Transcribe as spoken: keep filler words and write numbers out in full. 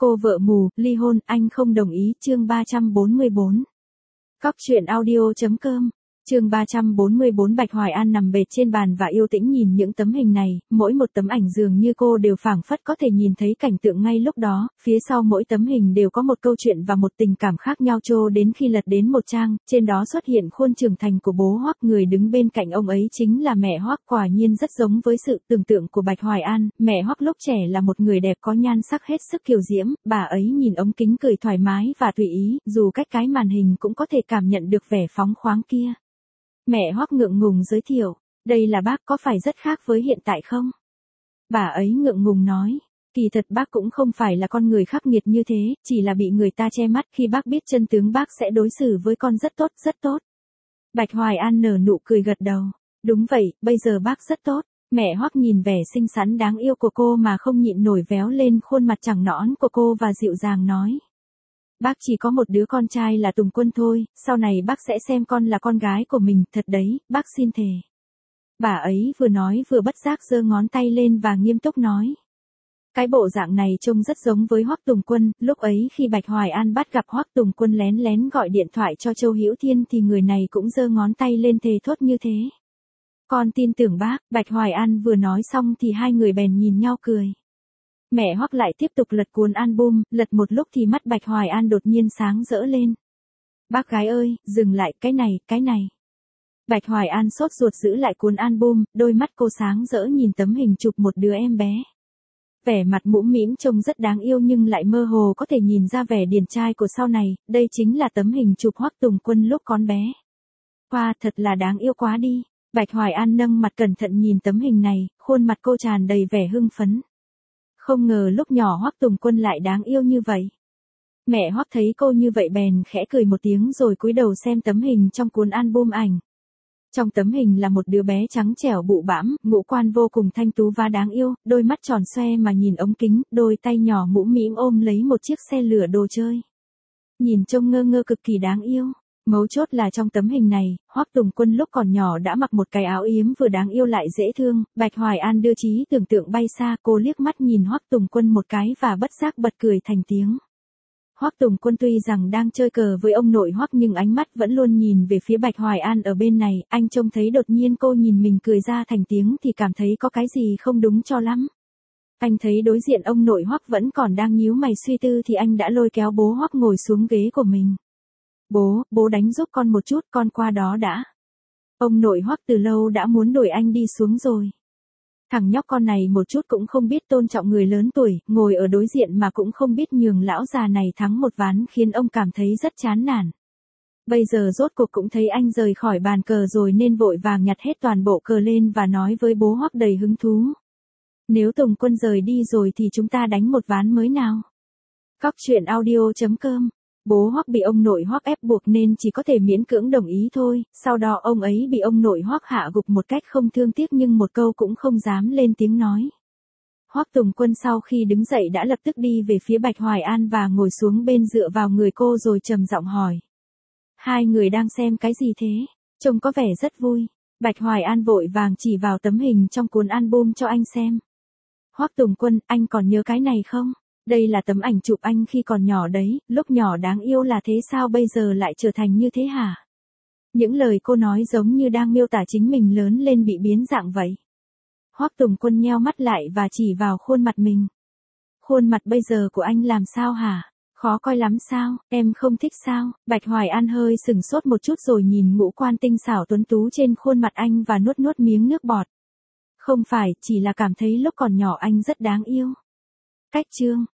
Cô vợ mù, ly hôn, anh không đồng ý, chương ba trăm bốn mươi bốn. Cóc truyện audio chấm com. Chương ba trăm bốn mươi bốn. Bạch Hoài An nằm bệt trên bàn và yêu tĩnh nhìn những tấm hình này, mỗi một tấm ảnh dường như cô đều phảng phất có thể nhìn thấy cảnh tượng ngay lúc đó, phía sau mỗi tấm hình đều có một câu chuyện và một tình cảm khác nhau cho đến khi lật đến một trang, trên đó xuất hiện khuôn trưởng thành của bố Hoắc, người đứng bên cạnh ông ấy chính là mẹ Hoắc, quả nhiên rất giống với sự tưởng tượng của Bạch Hoài An, mẹ Hoắc lúc trẻ là một người đẹp có nhan sắc hết sức kiều diễm, bà ấy nhìn ống kính cười thoải mái và tùy ý, dù cách cái màn hình cũng có thể cảm nhận được vẻ phóng khoáng kia. Mẹ Hoắc ngượng ngùng giới thiệu, đây là bác, có phải rất khác với hiện tại không? Bà ấy ngượng ngùng nói, kỳ thật bác cũng không phải là con người khắc nghiệt như thế, chỉ là bị người ta che mắt, khi bác biết chân tướng bác sẽ đối xử với con rất tốt, rất tốt. Bạch Hoài An nở nụ cười gật đầu, đúng vậy, bây giờ bác rất tốt. Mẹ Hoắc nhìn vẻ xinh xắn đáng yêu của cô mà không nhịn nổi véo lên khuôn mặt trắng nõn của cô và dịu dàng nói. Bác chỉ có một đứa con trai là Tùng Quân thôi, sau này bác sẽ xem con là con gái của mình, thật đấy, bác xin thề. Bà ấy vừa nói vừa bất giác giơ ngón tay lên và nghiêm túc nói. Cái bộ dạng này trông rất giống với Hoắc Tùng Quân, lúc ấy khi Bạch Hoài An bắt gặp Hoắc Tùng Quân lén lén gọi điện thoại cho Châu Hữu Thiên thì người này cũng giơ ngón tay lên thề thốt như thế. Con tin tưởng bác, Bạch Hoài An vừa nói xong thì hai người bèn nhìn nhau cười. Mẹ Hoắc lại tiếp tục lật cuốn album, lật một lúc thì mắt Bạch Hoài An đột nhiên sáng rỡ lên. Bác gái ơi, dừng lại, cái này, cái này. Bạch Hoài An sốt ruột giữ lại cuốn album, đôi mắt cô sáng rỡ nhìn tấm hình chụp một đứa em bé. Vẻ mặt mũm mĩm trông rất đáng yêu nhưng lại mơ hồ có thể nhìn ra vẻ điển trai của sau này, đây chính là tấm hình chụp Hoắc Tùng Quân lúc còn bé. Wow, thật là đáng yêu quá đi. Bạch Hoài An nâng mặt cẩn thận nhìn tấm hình này, khuôn mặt cô tràn đầy vẻ hưng phấn. Không ngờ lúc nhỏ Hoắc Tùng Quân lại đáng yêu như vậy. Mẹ Hoắc thấy cô như vậy bèn khẽ cười một tiếng rồi cúi đầu xem tấm hình trong cuốn album ảnh. Trong tấm hình là một đứa bé trắng trẻo bụ bãm, ngũ quan vô cùng thanh tú và đáng yêu, đôi mắt tròn xoe mà nhìn ống kính, đôi tay nhỏ mũm mĩm ôm lấy một chiếc xe lửa đồ chơi. Nhìn trông ngơ ngơ cực kỳ đáng yêu. Mấu chốt là trong tấm hình này, Hoắc Tùng Quân lúc còn nhỏ đã mặc một cái áo yếm vừa đáng yêu lại dễ thương, Bạch Hoài An đưa trí tưởng tượng bay xa, cô liếc mắt nhìn Hoắc Tùng Quân một cái và bất giác bật cười thành tiếng. Hoắc Tùng Quân tuy rằng đang chơi cờ với ông nội Hoắc nhưng ánh mắt vẫn luôn nhìn về phía Bạch Hoài An ở bên này, anh trông thấy đột nhiên cô nhìn mình cười ra thành tiếng thì cảm thấy có cái gì không đúng cho lắm. Anh thấy đối diện ông nội Hoắc vẫn còn đang nhíu mày suy tư thì anh đã lôi kéo bố Hoắc ngồi xuống ghế của mình. Bố, bố đánh giúp con một chút, con qua đó đã. Ông nội Hoắc từ lâu đã muốn đuổi anh đi xuống rồi. Thằng nhóc con này một chút cũng không biết tôn trọng người lớn tuổi, ngồi ở đối diện mà cũng không biết nhường lão già này thắng một ván khiến ông cảm thấy rất chán nản. Bây giờ rốt cuộc cũng thấy anh rời khỏi bàn cờ rồi nên vội vàng nhặt hết toàn bộ cờ lên và nói với bố Hoắc đầy hứng thú. Nếu Tùng Quân rời đi rồi thì chúng ta đánh một ván mới nào. Cóc truyện audio chấm com. Bố Hoắc bị ông nội Hoắc ép buộc nên chỉ có thể miễn cưỡng đồng ý thôi, sau đó ông ấy bị ông nội Hoắc hạ gục một cách không thương tiếc nhưng một câu cũng không dám lên tiếng nói. Hoắc Tùng Quân sau khi đứng dậy đã lập tức đi về phía Bạch Hoài An và ngồi xuống bên dựa vào người cô rồi trầm giọng hỏi. Hai người đang xem cái gì thế? Trông có vẻ rất vui. Bạch Hoài An vội vàng chỉ vào tấm hình trong cuốn album cho anh xem. Hoắc Tùng Quân, anh còn nhớ cái này không? Đây là tấm ảnh chụp anh khi còn nhỏ đấy, lúc nhỏ đáng yêu là thế sao bây giờ lại trở thành như thế hả? Những lời cô nói giống như đang miêu tả chính mình lớn lên bị biến dạng vậy. Hoắc Tùng Quân nheo mắt lại và chỉ vào khuôn mặt mình. Khuôn mặt bây giờ của anh làm sao hả? Khó coi lắm sao, em không thích sao? Bạch Hoài An hơi sừng sốt một chút rồi nhìn ngũ quan tinh xảo tuấn tú trên khuôn mặt anh và nuốt nuốt miếng nước bọt. Không phải, chỉ là cảm thấy lúc còn nhỏ anh rất đáng yêu. Cách chương